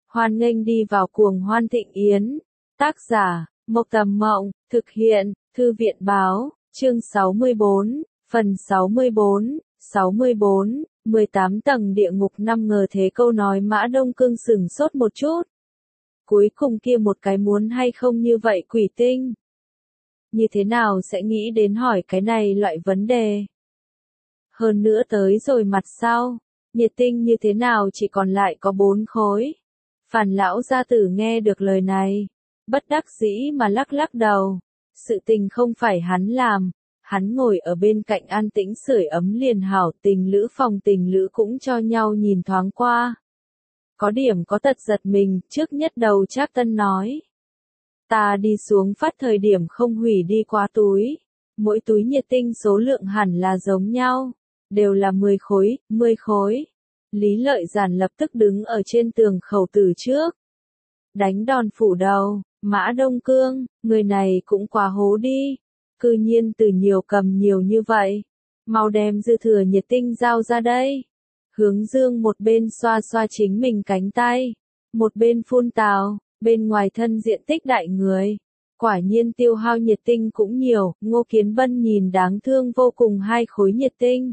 Hoan nghênh đi vào cuồng hoan thịnh yến. Tác giả, Mộc Tầm Mộng, thực hiện, Thư viện Báo, chương 64, phần 64, 18 tầng địa ngục năm ngờ thế câu nói Mã Đông Cương sửng sốt một chút. Cuối cùng kia một cái muốn hay không như vậy quỷ tinh. Như thế nào sẽ nghĩ đến hỏi cái này loại vấn đề. Hơn nữa tới rồi mặt sau, nhiệt tinh như thế nào chỉ còn lại có 4 khối. Phàn lão gia tử nghe được lời này, bất đắc dĩ mà lắc lắc đầu. Sự tình không phải hắn làm, hắn ngồi ở bên cạnh an tĩnh sưởi ấm liền hảo, tình lữ phòng tình lữ cũng cho nhau nhìn thoáng qua. Có điểm có tật giật mình, trước nhất đầu Trác Tân nói. Ta đi xuống phát thời điểm không hủy đi quá túi. Mỗi túi nhiệt tinh số lượng hẳn là giống nhau. Đều là 10 khối, 10 khối. Lý Lợi Giản lập tức đứng ở trên tường khẩu tử trước. Đánh đòn phủ đầu, Mã Đông Cương, người này cũng quá hố đi. Cư nhiên từ nhiều cầm nhiều như vậy. Mau đem dư thừa nhiệt tinh giao ra đây. Hướng Dương một bên xoa xoa chính mình cánh tay. Một bên phun tào, bên ngoài thân diện tích đại người. Quả nhiên tiêu hao nhiệt tinh cũng nhiều, Ngô Kiến Bân nhìn đáng thương vô cùng 2 khối nhiệt tinh.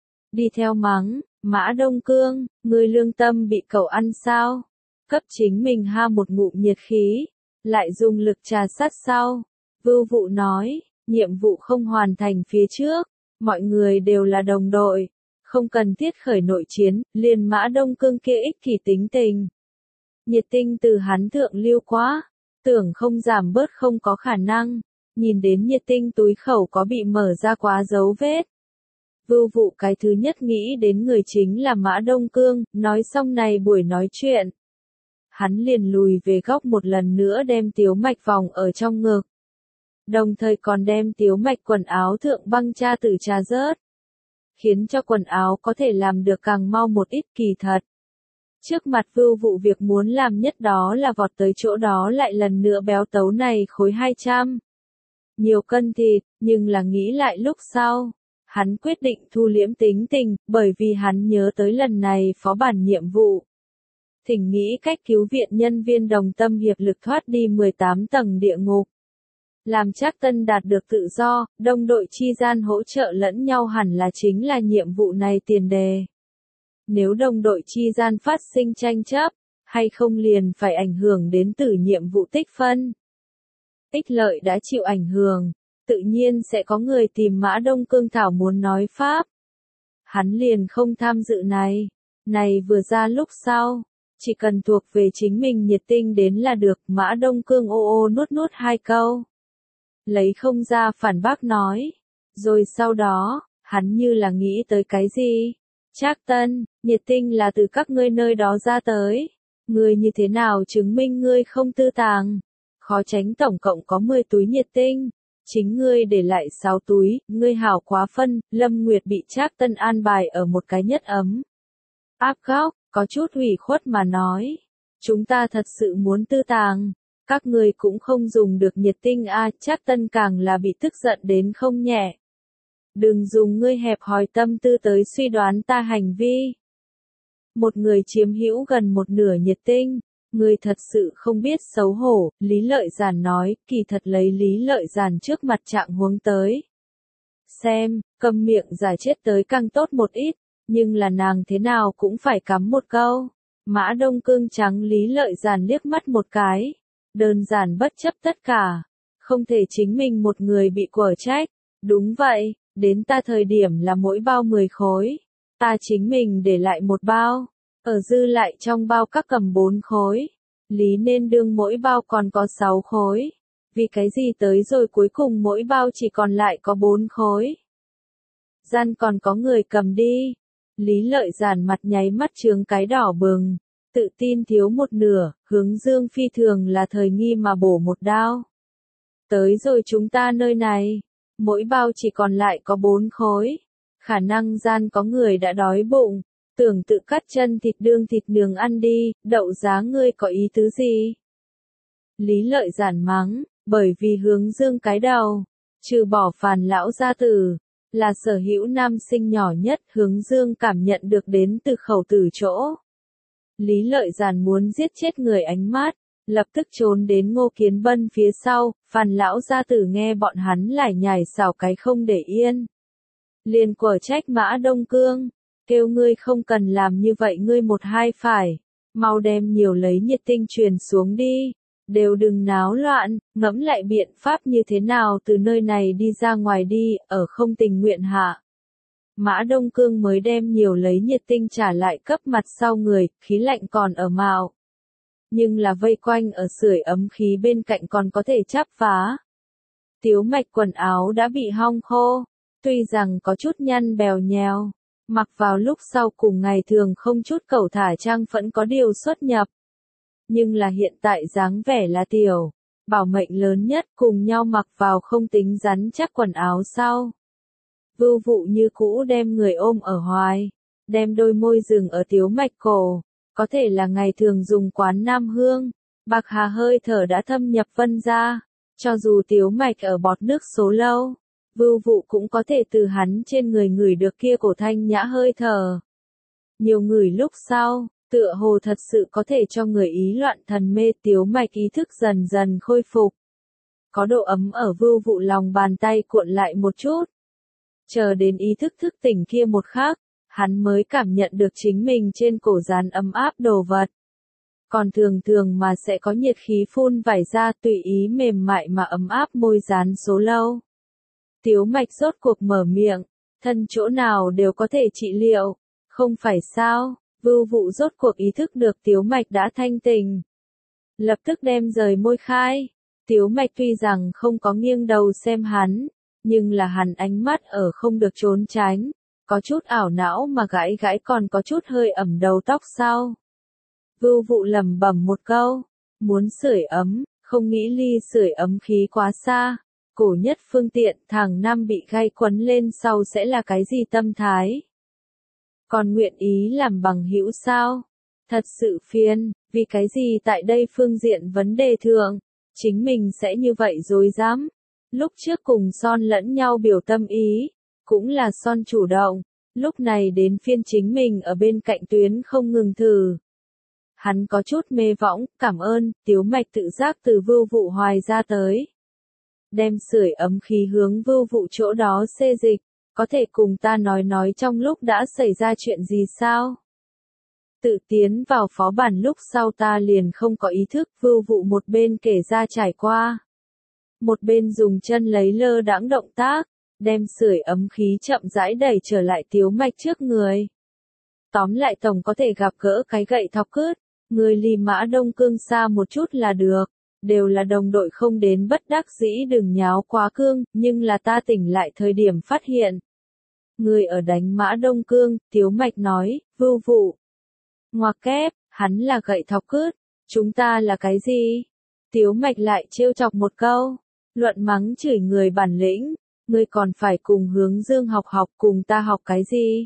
Đi theo mắng, Mã Đông Cương, ngươi lương tâm bị cậu ăn sao? Cấp chính mình ha một ngụm nhiệt khí, lại dùng lực trà sát sau. Vưu Vụ nói, nhiệm vụ không hoàn thành phía trước, mọi người đều là đồng đội, không cần thiết khởi nội chiến, liền Mã Đông Cương kia ích kỷ tính tình. Nhiệt tinh từ hắn thượng lưu quá, tưởng không giảm bớt không có khả năng, nhìn đến nhiệt tinh túi khẩu có bị mở ra quá dấu vết. Vưu Vụ cái thứ nhất nghĩ đến người chính là Mã Đông Cương, nói xong này buổi nói chuyện. Hắn liền lùi về góc một lần nữa đem Tiếu Mạch vòng ở trong ngực. Đồng thời còn đem Tiếu Mạch quần áo thượng băng cha tử trà rớt. Khiến cho quần áo có thể làm được càng mau một ít kỳ thật. Trước mặt Vưu Vụ việc muốn làm nhất đó là vọt tới chỗ đó lại lần nữa béo tấu này khối 200. Nhiều cân thịt, nhưng là nghĩ lại lúc sau. Hắn quyết định thu liễm tính tình, bởi vì hắn nhớ tới lần này phó bản nhiệm vụ. Thỉnh nghĩ cách cứu viện nhân viên đồng tâm hiệp lực thoát đi 18 tầng địa ngục. Làm Trác Tân đạt được tự do, đồng đội chi gian hỗ trợ lẫn nhau hẳn là chính là nhiệm vụ này tiền đề. Nếu đồng đội chi gian phát sinh tranh chấp, hay không liền phải ảnh hưởng đến từ nhiệm vụ tích phân. Ích lợi đã chịu ảnh hưởng. Tự nhiên sẽ có người tìm Mã Đông Cương thảo muốn nói pháp. Hắn liền không tham dự này. Này vừa ra lúc sau, chỉ cần thuộc về chính mình nhiệt tinh đến là được. Mã Đông Cương ô ô nuốt nuốt 2 câu. Lấy không ra phản bác nói. Rồi sau đó, hắn như là nghĩ tới cái gì? Trác Tân, nhiệt tinh là từ các ngươi nơi đó ra tới. Ngươi như thế nào chứng minh ngươi không tư tàng? Khó tránh tổng cộng có 10 túi nhiệt tinh. Chính ngươi để lại 6 túi, ngươi hảo quá phân, Lâm Nguyệt bị Trác Tân an bài ở một cái nhất ấm. Áp góc, có chút ủy khuất mà nói. Chúng ta thật sự muốn tư tàng. Các ngươi cũng không dùng được nhiệt tinh Trác Tân càng là bị tức giận đến không nhẹ. Đừng dùng ngươi hẹp hòi tâm tư tới suy đoán ta hành vi. Một người chiếm hữu gần một nửa nhiệt tinh. Người thật sự không biết xấu hổ, Lý Lợi Giản nói, kỳ thật lấy Lý Lợi Giản trước mặt trạng huống tới. Xem, câm miệng giả chết tới càng tốt một ít, nhưng là nàng thế nào cũng phải cắm một câu. Mã Đông Cương trắng Lý Lợi Giản liếc mắt một cái. Đơn giản bất chấp tất cả. Không thể chính mình một người bị quở trách. Đúng vậy, đến ta thời điểm là mỗi bao 10 khối. Ta chính mình để lại một bao. Ở dư lại trong bao các cầm 4 khối. Lý nên đương mỗi bao còn có 6 khối. Vì cái gì tới rồi cuối cùng mỗi bao chỉ còn lại có 4 khối. Gian còn có người cầm đi. Lý Lợi Giản mặt nháy mắt trướng cái đỏ bừng. Tự tin thiếu một nửa, Hướng Dương phi thường là thời nghi mà bổ một đao. Tới rồi chúng ta nơi này. Mỗi bao chỉ còn lại có 4 khối. Khả năng gian có người đã đói bụng. Tưởng tự cắt chân thịt đương thịt nướng ăn đi, đậu giá ngươi có ý tứ gì? Lý Lợi Giản mắng, bởi vì Hướng Dương cái đầu, trừ bỏ Phàn lão gia tử, là sở hữu nam sinh nhỏ nhất Hướng Dương cảm nhận được đến từ khẩu tử chỗ. Lý Lợi Giản muốn giết chết người ánh mát, lập tức trốn đến Ngô Kiến Bân phía sau, Phan lão gia tử nghe bọn hắn lải nhải xảo cái không để yên. Liền quở trách Mã Đông Cương, kêu ngươi không cần làm như vậy ngươi một hai phải, mau đem nhiều lấy nhiệt tinh truyền xuống đi, đều đừng náo loạn, ngẫm lại biện pháp như thế nào từ nơi này đi ra ngoài đi, ở không tình nguyện hạ. Mã Đông Cương mới đem nhiều lấy nhiệt tinh trả lại cấp mặt sau người, khí lạnh còn ở mạo. Nhưng là vây quanh ở sưởi ấm khí bên cạnh còn có thể chắp phá. Tiếu Mạch quần áo đã bị hong khô, tuy rằng có chút nhăn bèo nhèo, mặc vào lúc sau cùng ngày thường không chút cẩu thả trang vẫn có điều xuất nhập. Nhưng là hiện tại dáng vẻ là tiểu, bảo mệnh lớn nhất cùng nhau mặc vào không tính rắn chắc quần áo sau. Vưu Vụ như cũ đem người ôm ở hoài, đem đôi môi dừng ở Tiếu Mạch cổ, có thể là ngày thường dùng quán Nam Hương, bạc hà hơi thở đã thâm nhập vân ra, cho dù Tiếu Mạch ở bọt nước số lâu, Vưu Vụ cũng có thể từ hắn trên người ngửi được kia cổ thanh nhã hơi thở. Nhiều người lúc sau, tựa hồ thật sự có thể cho người ý loạn thần mê. Tiếu Mạch ý thức dần dần khôi phục. Có độ ấm ở Vưu Vụ lòng bàn tay cuộn lại một chút. Chờ đến ý thức thức tỉnh kia một khắc, hắn mới cảm nhận được chính mình trên cổ dán ấm áp đồ vật. Còn thường thường mà sẽ có nhiệt khí phun vải ra tùy ý mềm mại mà ấm áp môi dán số lâu. Tiếu Mạch rốt cuộc mở miệng, thân chỗ nào đều có thể trị liệu, không phải sao? Vưu Vụ rốt cuộc ý thức được Tiếu Mạch đã thanh tình. Lập tức đem rời môi khai. Tiếu Mạch tuy rằng không có nghiêng đầu xem hắn, nhưng là hắn ánh mắt ở không được trốn tránh, có chút ảo não mà gãi gãi còn có chút hơi ẩm đầu tóc sau. Vưu Vụ lẩm bẩm một câu, muốn sưởi ấm, không nghĩ ly sưởi ấm khí quá xa. Cổ nhất phương tiện thằng nam bị gai quấn lên sau sẽ là cái gì tâm thái? Còn nguyện ý làm bằng hữu sao? Thật sự phiền, vì cái gì tại đây phương diện vấn đề thượng, chính mình sẽ như vậy dối dám. Lúc trước cùng Son lẫn nhau biểu tâm ý, cũng là Son chủ động, lúc này đến phiên chính mình ở bên cạnh tuyến không ngừng thử. Hắn có chút mê võng, cảm ơn, Tiếu Mạch tự giác từ Vưu Vụ hoài ra tới. Đem sưởi ấm khí hướng Vưu Vụ chỗ đó xê dịch, có thể cùng ta nói trong lúc đã xảy ra chuyện gì sao? Tự tiến vào phó bản lúc sau ta liền không có ý thức. Vưu Vụ một bên kể ra trải qua, một bên dùng chân lấy lơ đãng động tác, đem sưởi ấm khí chậm rãi đẩy trở lại Tiếu Mạch trước người. Tóm lại tổng có thể gặp gỡ cái gậy thọc cứt, người ly Mã Đông Cương xa một chút là được, đều là đồng đội không đến bất đắc dĩ đừng nháo quá cương, nhưng là ta tỉnh lại thời điểm phát hiện. Người ở đánh Mã Đông Cương, Tiếu Mạch nói, Vưu Vụ. Ngoặc kép, hắn là gậy thọc cứt, chúng ta là cái gì? Tiếu Mạch lại trêu chọc một câu, luận mắng chửi người bản lĩnh, ngươi còn phải cùng Hướng Dương học cùng ta học cái gì?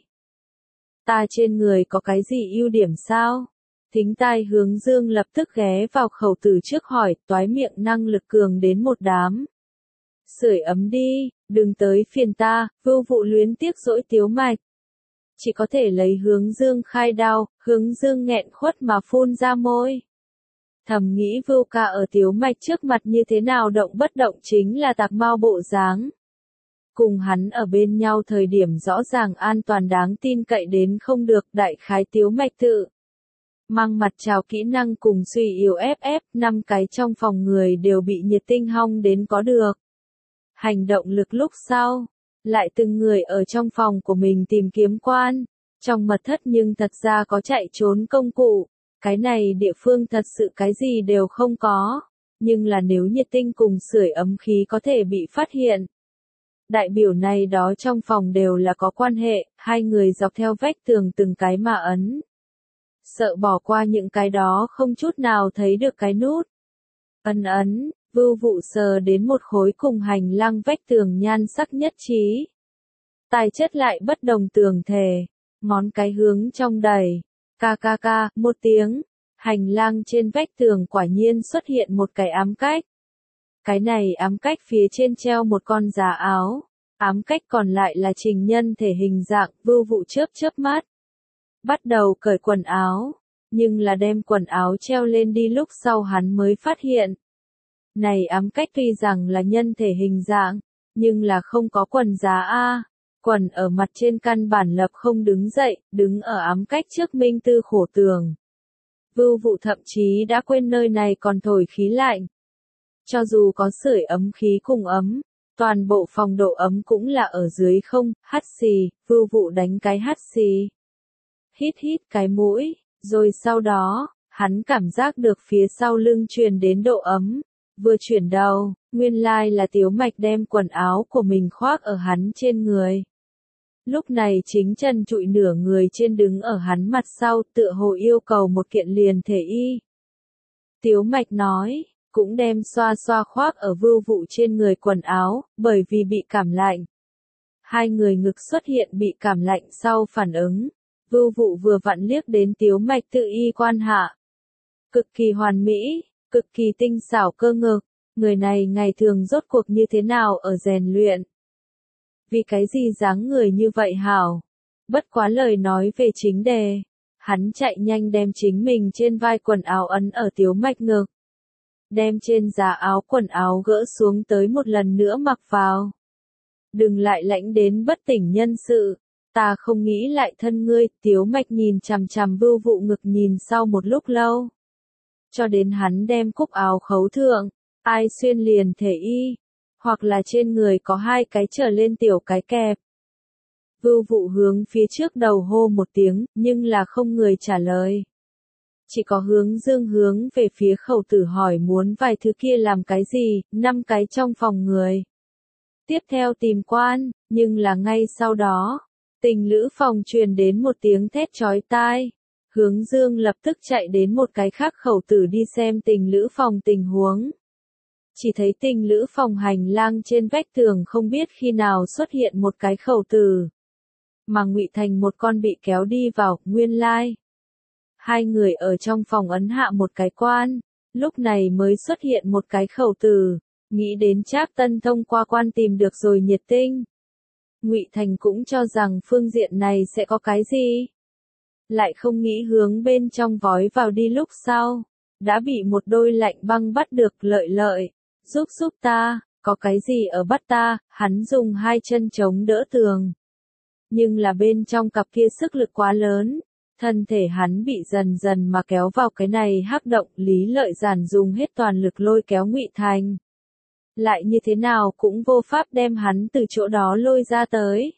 Ta trên người có cái gì ưu điểm sao? Thính tai Hướng Dương lập tức ghé vào khẩu tử trước hỏi, toái miệng năng lực cường đến một đám. Sưởi ấm đi, đừng tới phiền ta. Vưu Vụ luyến tiếc dỗi Tiếu Mạch. Chỉ có thể lấy Hướng Dương khai đao. Hướng Dương nghẹn khuất mà phun ra môi. Thầm nghĩ Vưu ca ở Tiếu Mạch trước mặt như thế nào động bất động chính là tạc mau bộ dáng. Cùng hắn ở bên nhau thời điểm rõ ràng an toàn đáng tin cậy đến không được. Đại khái Tiếu Mạch tự mang mặt trào kỹ năng cùng suy yếu FF, 5 cái trong phòng người đều bị nhiệt tinh hong đến có được. Hành động lực lúc sau, lại từng người ở trong phòng của mình tìm kiếm quan, trong mật thất nhưng thật ra có chạy trốn công cụ, cái này địa phương thật sự cái gì đều không có, nhưng là nếu nhiệt tinh cùng sưởi ấm khí có thể bị phát hiện. Đại biểu này đó trong phòng đều là có quan hệ, hai người dọc theo vách tường từng cái mà ấn. Sợ bỏ qua những cái đó không chút nào thấy được cái nút. Ấn, Vưu Vụ sờ đến một khối cùng hành lang vách tường nhan sắc nhất trí. Tài chất lại bất đồng tường thề, ngón cái hướng trong đầy. Ca, một tiếng, hành lang trên vách tường quả nhiên xuất hiện một cái ám cách. Cái này ám cách phía trên treo một con giá áo, ám cách còn lại là trình nhân thể hình dạng. Vưu Vụ chớp mắt. Bắt đầu cởi quần áo, nhưng là đem quần áo treo lên đi lúc sau hắn mới phát hiện. Này ám cách tuy rằng là nhân thể hình dạng, nhưng là không có quần giá a. Quần ở mặt trên căn bản lập không đứng dậy, đứng ở ám cách trước minh tư khổ tường. Vưu Vụ thậm chí đã quên nơi này còn thổi khí lạnh. Cho dù có sưởi ấm khí cùng ấm, toàn bộ phòng độ ấm cũng là ở dưới không, hắt xì, Vưu Vụ đánh cái hắt xì. Hít hít cái mũi, rồi sau đó, hắn cảm giác được phía sau lưng truyền đến độ ấm. Vừa chuyển đầu, nguyên lai là Tiếu Mạch đem quần áo của mình khoác ở hắn trên người. Lúc này chính chân trụi nửa người trên đứng ở hắn mặt sau tựa hồ yêu cầu một kiện liền thể y. Tiếu Mạch nói, cũng đem xoa xoa khoác ở Vưu Vụ trên người quần áo, bởi vì bị cảm lạnh. Hai người ngực xuất hiện bị cảm lạnh sau phản ứng. Vưu Vụ vừa vặn liếc đến Tiếu Mạch tự y quan hạ. Cực kỳ hoàn mỹ, cực kỳ tinh xảo cơ ngực, người này ngày thường rốt cuộc như thế nào ở rèn luyện. Vì cái gì dáng người như vậy hảo? Bất quá lời nói về chính đề. Hắn chạy nhanh đem chính mình trên vai quần áo ấn ở Tiếu Mạch ngực. Đem trên giá áo quần áo gỡ xuống tới một lần nữa mặc vào. Đừng lại lãnh đến bất tỉnh nhân sự. Ta không nghĩ lại thân ngươi. Tiếu Mạch nhìn chằm chằm Vưu Vụ ngực nhìn sau một lúc lâu. Cho đến hắn đem cúc áo khấu thượng. Ai xuyên liền thể y. Hoặc là trên người có hai cái trở lên tiểu cái kẹp. Vưu Vụ hướng phía trước đầu hô một tiếng, nhưng là không người trả lời. Chỉ có Hướng Dương hướng về phía Khẩu Tử hỏi muốn vài thứ kia làm cái gì, 5 cái trong phòng người. Tiếp theo tìm quan, nhưng là ngay sau đó, Tình Lữ phòng truyền đến một tiếng thét chói tai. Hướng Dương lập tức chạy đến một cái khác Khẩu Tử đi xem Tình Lữ phòng tình huống. Chỉ thấy Tình Lữ phòng hành lang trên vách tường không biết khi nào xuất hiện một cái Khẩu Tử. Mà Ngụy Thành một con bị kéo đi vào, nguyên lai. Hai người ở trong phòng ấn hạ một cái quan, lúc này mới xuất hiện một cái Khẩu Tử, nghĩ đến Trác Tân thông qua quan tìm được rồi nhiệt tinh. Ngụy Thành cũng cho rằng phương diện này sẽ có cái gì. Lại không nghĩ hướng bên trong vói vào đi lúc sau, đã bị một đôi lạnh băng bắt được lợi. Giúp ta, có cái gì ở bắt ta, hắn dùng hai chân chống đỡ tường. Nhưng là bên trong cặp kia sức lực quá lớn, thân thể hắn bị dần dần mà kéo vào cái này hắc động. Lý Lợi Giản dùng hết toàn lực lôi kéo Ngụy Thành. Lại như thế nào cũng vô pháp đem hắn từ chỗ đó lôi ra tới.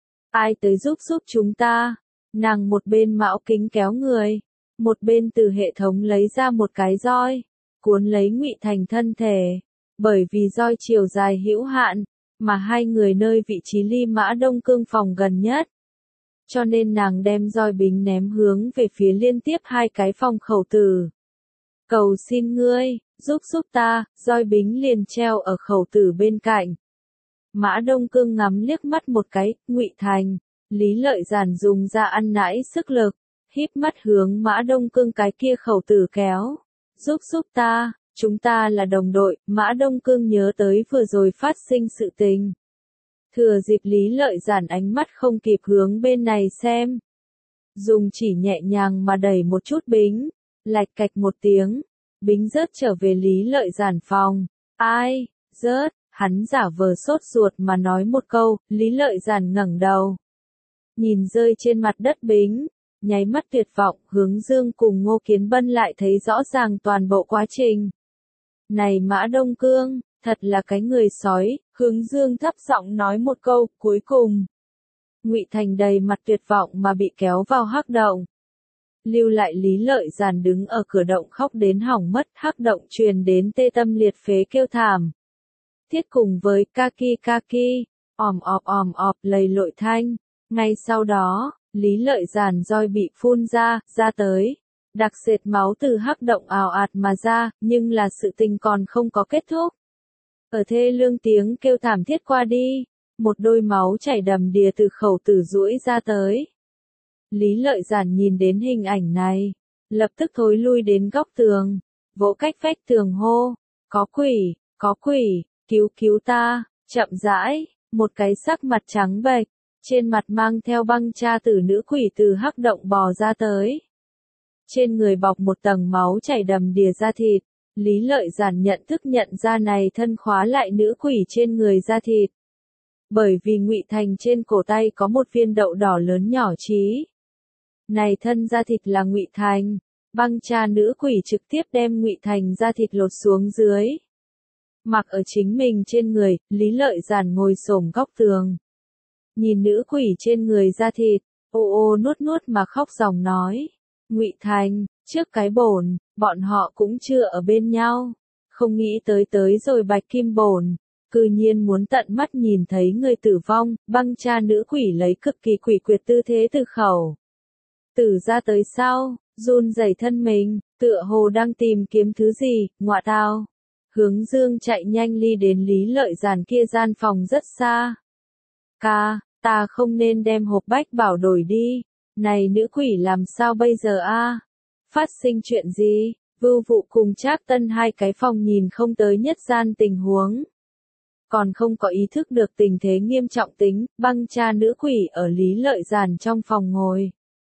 Ai tới giúp chúng ta? Nàng một bên mão kính kéo người, một bên từ hệ thống lấy ra một cái roi, cuốn lấy Ngụy Thành thân thể. Bởi vì roi chiều dài hữu hạn, mà hai người nơi vị trí ly Mã Đông Cương phòng gần nhất. Cho nên nàng đem roi bính ném hướng về phía liên tiếp hai cái phòng Khẩu Tử. Cầu xin ngươi, giúp ta, roi bính liền treo ở Khẩu Tử bên cạnh. Mã Đông Cương ngắm liếc mắt một cái, Ngụy Thành, Lý Lợi Giản dùng ra ăn nãi sức lực, híp mắt hướng Mã Đông Cương cái kia Khẩu Tử kéo. Giúp ta, chúng ta là đồng đội. Mã Đông Cương nhớ tới vừa rồi phát sinh sự tình. Thừa dịp Lý Lợi Giản ánh mắt không kịp hướng bên này xem. Dùng chỉ nhẹ nhàng mà đẩy một chút bính, lạch cạch một tiếng, bính rớt trở về Lý Lợi Giản phòng. Ai, rớt, hắn giả vờ sốt ruột mà nói một câu. Lý Lợi Giản ngẩng đầu. Nhìn rơi trên mặt đất bính, nháy mắt tuyệt vọng. Hướng Dương cùng Ngô Kiến Bân lại thấy rõ ràng toàn bộ quá trình. Này Mã Đông Cương, thật là cái người sói. Hướng Dương thấp giọng nói một câu, cuối cùng. Ngụy Thành đầy mặt tuyệt vọng mà bị kéo vào hắc động. Lưu lại Lý Lợi Giản đứng ở cửa động khóc đến hỏng mất. Hắc động truyền đến tê tâm liệt phế kêu thảm. Thiết cùng với kaki, òm ọp lầy lội thanh. Ngay sau đó, Lý Lợi Giản roi bị phun ra tới. Đặc sệt máu từ hắc động ào ạt mà ra, nhưng là sự tình còn không có kết thúc. Ở thê lương tiếng kêu thảm thiết qua đi, một đôi máu chảy đầm đìa từ Khẩu Tử duỗi ra tới. Lý Lợi Giản nhìn đến hình ảnh này, lập tức thối lui đến góc tường, vỗ cách vách tường hô, có quỷ, cứu ta. Chậm rãi, một cái sắc mặt trắng bệch, trên mặt mang theo băng cha tử nữ quỷ từ hắc động bò ra tới. trên người bọc một tầng máu chảy đầm đìa da thịt. Lý Lợi Giản nhận thức nhận ra này thân khóa lại nữ quỷ trên người da thịt. Bởi vì Ngụy Thành trên cổ tay có một viên đậu đỏ lớn nhỏ chí. Này thân da thịt là Ngụy Thành. Băng cha nữ quỷ trực tiếp đem Ngụy Thành da thịt lột xuống dưới. Mặc ở chính mình trên người, Lý Lợi Giản ngồi xổm góc tường. Nhìn nữ quỷ trên người da thịt, ô ô nuốt nuốt mà khóc ròng nói. Ngụy Thành, trước cái bổn, bọn họ cũng chưa ở bên nhau. Không nghĩ tới rồi Bạch Kim Bổn. Cư nhiên muốn tận mắt nhìn thấy người tử vong, băng cha nữ quỷ lấy cực kỳ quỷ quyệt tư thế từ khẩu. Tử ra tới sau, run rẩy thân mình, tựa hồ đang tìm kiếm thứ gì, ngọa tao. Hướng Dương chạy nhanh ly đến Lý Lợi Giản kia gian phòng rất xa. Ca, ta không nên đem hộp bách bảo đổi đi. Này nữ quỷ làm sao bây giờ a? Phát sinh chuyện gì? Vưu Vụ cùng Trác Tân hai cái phòng nhìn không tới nhất gian tình huống. Còn không có ý thức được tình thế nghiêm trọng tính, băng cha nữ quỷ ở Lý Lợi Giản trong phòng ngồi.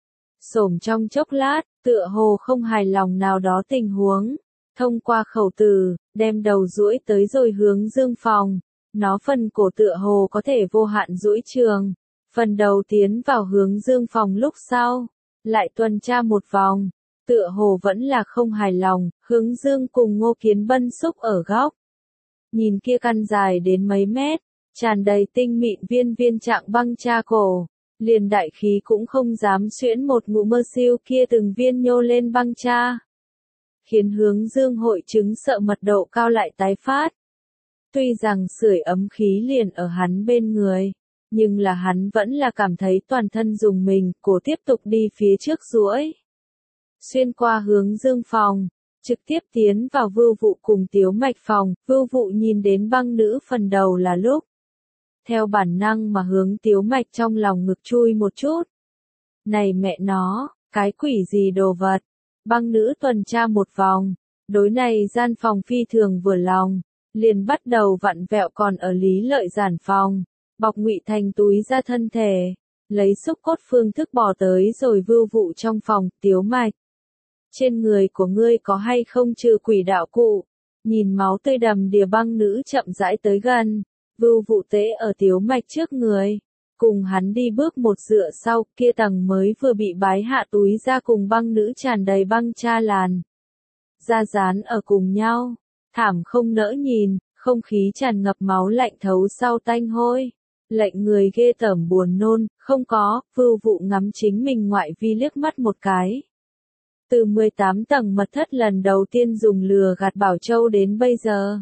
Xổm trong chốc lát, tựa hồ không hài lòng nào đó tình huống. Thông qua khẩu từ, đem đầu duỗi tới rồi hướng Dương phòng. Nó phần cổ tựa hồ có thể vô hạn duỗi trường. Phần đầu tiến vào hướng Dương phòng lúc sau. Lại tuần tra một vòng. Tựa hồ vẫn là không hài lòng, hướng Dương cùng Ngô Kiến Bân xúc ở góc. Nhìn kia căn dài đến mấy mét, tràn đầy tinh mịn viên viên trạng băng cha cổ. Liền đại khí cũng không dám xuyễn một ngụ mơ siêu kia từng viên nhô lên băng cha. Khiến hướng Dương hội chứng sợ mật độ cao lại tái phát. Tuy rằng sưởi ấm khí liền ở hắn bên người, nhưng là hắn vẫn là cảm thấy toàn thân dùng mình, cổ tiếp tục đi phía trước duỗi. Xuyên qua hướng Dương phòng, trực tiếp tiến vào Vưu Vụ cùng Tiếu Mạch phòng, Vưu Vụ nhìn đến băng nữ phần đầu là lúc. Theo bản năng mà hướng Tiếu Mạch trong lòng ngực chui một chút. Này mẹ nó, cái quỷ gì đồ vật. Băng nữ tuần tra một vòng, đối này gian phòng phi thường vừa lòng, liền bắt đầu vặn vẹo còn ở Lý Lợi Giản phòng, bọc Ngụy Thành túi ra thân thể, lấy xúc cốt phương thức bò tới rồi Vưu Vụ trong phòng. Tiếu Mạch, trên người của ngươi có hay không trừ quỷ đạo cụ? Nhìn máu tươi đầm đìa băng nữ chậm rãi tới gần, Vưu Vụ tế ở Tiếu Mạch trước người. Cùng hắn đi bước một dựa sau, kia tầng mới vừa bị bái hạ túi ra cùng băng nữ tràn đầy băng cha làn. Da dán ở cùng nhau, thảm không nỡ nhìn, không khí tràn ngập máu lạnh thấu sau tanh hôi. Lệnh người ghê tởm buồn nôn, không có, Vưu Vụ ngắm chính mình ngoại vi liếc mắt một cái. Từ 18 tầng mật thất lần đầu tiên dùng lừa gạt Bảo Châu đến bây giờ.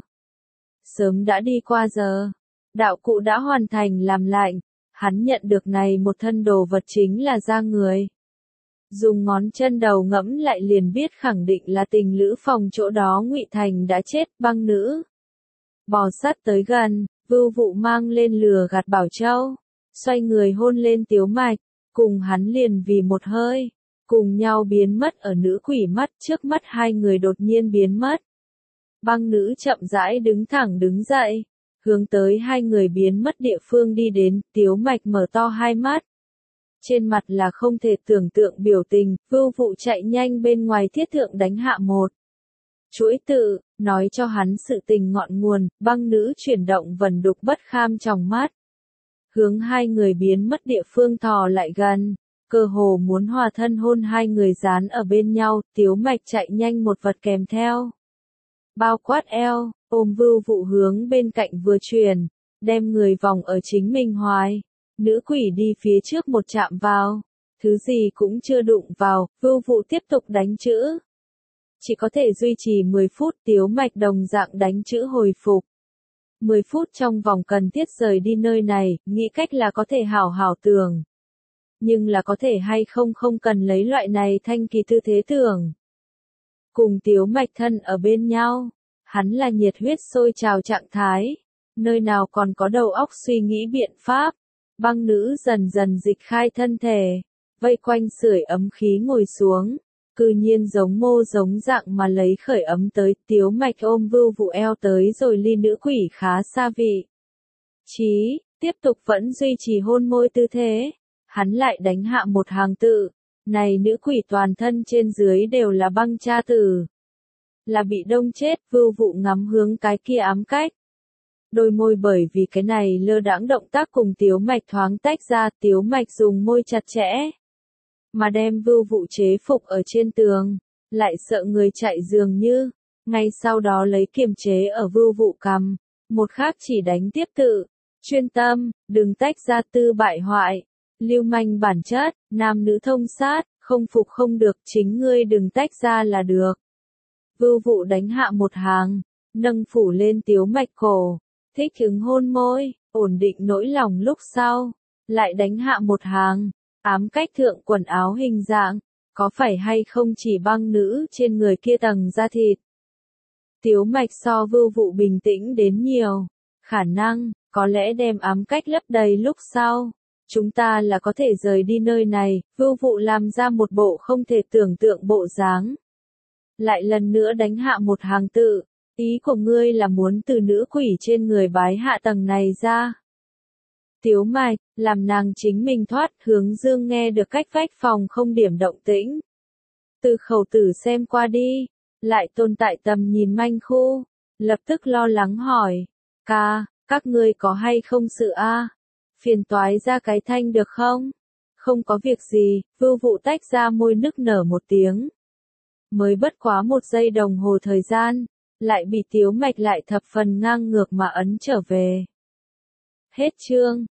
Sớm đã đi qua giờ, đạo cụ đã hoàn thành làm lạnh. Hắn nhận được này một thân đồ vật chính là da người. Dùng ngón chân đầu ngẫm lại liền biết khẳng định là tình lữ phòng chỗ đó Ngụy Thành đã chết. Băng nữ bò sát tới gần, Vưu Vụ mang lên lừa gạt Bảo Châu, xoay người hôn lên Tiếu Mạch, cùng hắn liền vì một hơi, cùng nhau biến mất ở nữ quỷ mắt. Trước mắt hai người đột nhiên biến mất. Băng nữ chậm rãi đứng thẳng đứng dậy, hướng tới hai người biến mất địa phương đi đến. Tiếu Mạch mở to hai mắt, trên mặt là không thể tưởng tượng biểu tình. Vưu Vụ chạy nhanh bên ngoài thiết thượng đánh hạ một chuỗi tự, nói cho hắn sự tình ngọn nguồn. Băng nữ chuyển động vần đục bất kham trong mắt, hướng hai người biến mất địa phương thò lại gần, cơ hồ muốn hòa thân hôn hai người dán ở bên nhau. Tiếu Mạch chạy nhanh một vật kèm theo, bao quát eo, ôm Vưu Vụ hướng bên cạnh vừa chuyển, đem người vòng ở chính mình hoài. Nữ quỷ đi phía trước một chạm vào, thứ gì cũng chưa đụng vào. Vưu Vụ tiếp tục đánh chữ, chỉ có thể duy trì 10 phút. Tiếu Mạch đồng dạng đánh chữ hồi phục. 10 phút trong vòng cần thiết rời đi nơi này, nghĩ cách là có thể hảo hảo tưởng. Nhưng là có thể hay không không cần lấy loại này thanh kỳ tư thế tưởng. Cùng Tiếu Mạch thân ở bên nhau, hắn là nhiệt huyết sôi trào trạng thái, nơi nào còn có đầu óc suy nghĩ biện pháp. Băng nữ dần dần dịch khai thân thể, vây quanh sưởi ấm khí ngồi xuống, cư nhiên giống mô giống dạng mà lấy khởi ấm tới. Tiếu Mạch ôm Vưu Vụ eo tới rồi ly nữ quỷ khá xa vị trí, tiếp tục vẫn duy trì hôn môi tư thế. Hắn lại đánh hạ một hàng tự, Này nữ quỷ toàn thân trên dưới đều là băng cha tử. Là bị đông chết, Vưu Vụ ngắm hướng cái kia ám cách. Đôi môi bởi vì cái này lơ đãng động tác cùng Tiếu Mạch thoáng tách ra, Tiếu Mạch dùng môi chặt chẽ. Mà đem Vưu Vụ chế phục ở trên tường, lại sợ người chạy dường như, ngay sau đó lấy kiềm chế ở Vưu Vụ cằm, một khác chỉ đánh tiếp tự, chuyên tâm, đừng tách ra tư bại hoại, lưu manh bản chất, nam nữ thông sát, không phục không được, chính ngươi đừng tách ra là được. Vưu Vụ đánh hạ một hàng, nâng phủ lên Tiếu Mạch cổ, thích ứng hôn môi, ổn định nỗi lòng lúc sau, lại đánh hạ một hàng, ám cách thượng quần áo hình dạng, có phải hay không chỉ băng nữ trên người kia tầng da thịt. Tiếu Mạch so Vưu Vụ bình tĩnh đến nhiều, khả năng, có lẽ đem ám cách lấp đầy lúc sau. Chúng ta là có thể rời đi nơi này, Vưu Vụ làm ra một bộ không thể tưởng tượng bộ dáng. Lại lần nữa đánh hạ một hàng tự, ý của ngươi là muốn từ nữ quỷ trên người bái hạ tầng này ra. Tiếu Mạch, làm nàng chính mình thoát, Hướng Dương nghe được cách vách phòng không điểm động tĩnh. Từ khẩu tử xem qua đi, lại tồn tại tầm nhìn manh khu, lập tức lo lắng hỏi, ca, các ngươi có hay không sự a? Phiền toái ra cái thanh được không? Không có việc gì, Vưu Vụ tách ra môi nức nở một tiếng. Mới bất quá 1 giây đồng hồ thời gian, lại bị Tiếu Mạch lại thập phần ngang ngược mà ấn trở về. Hết chương.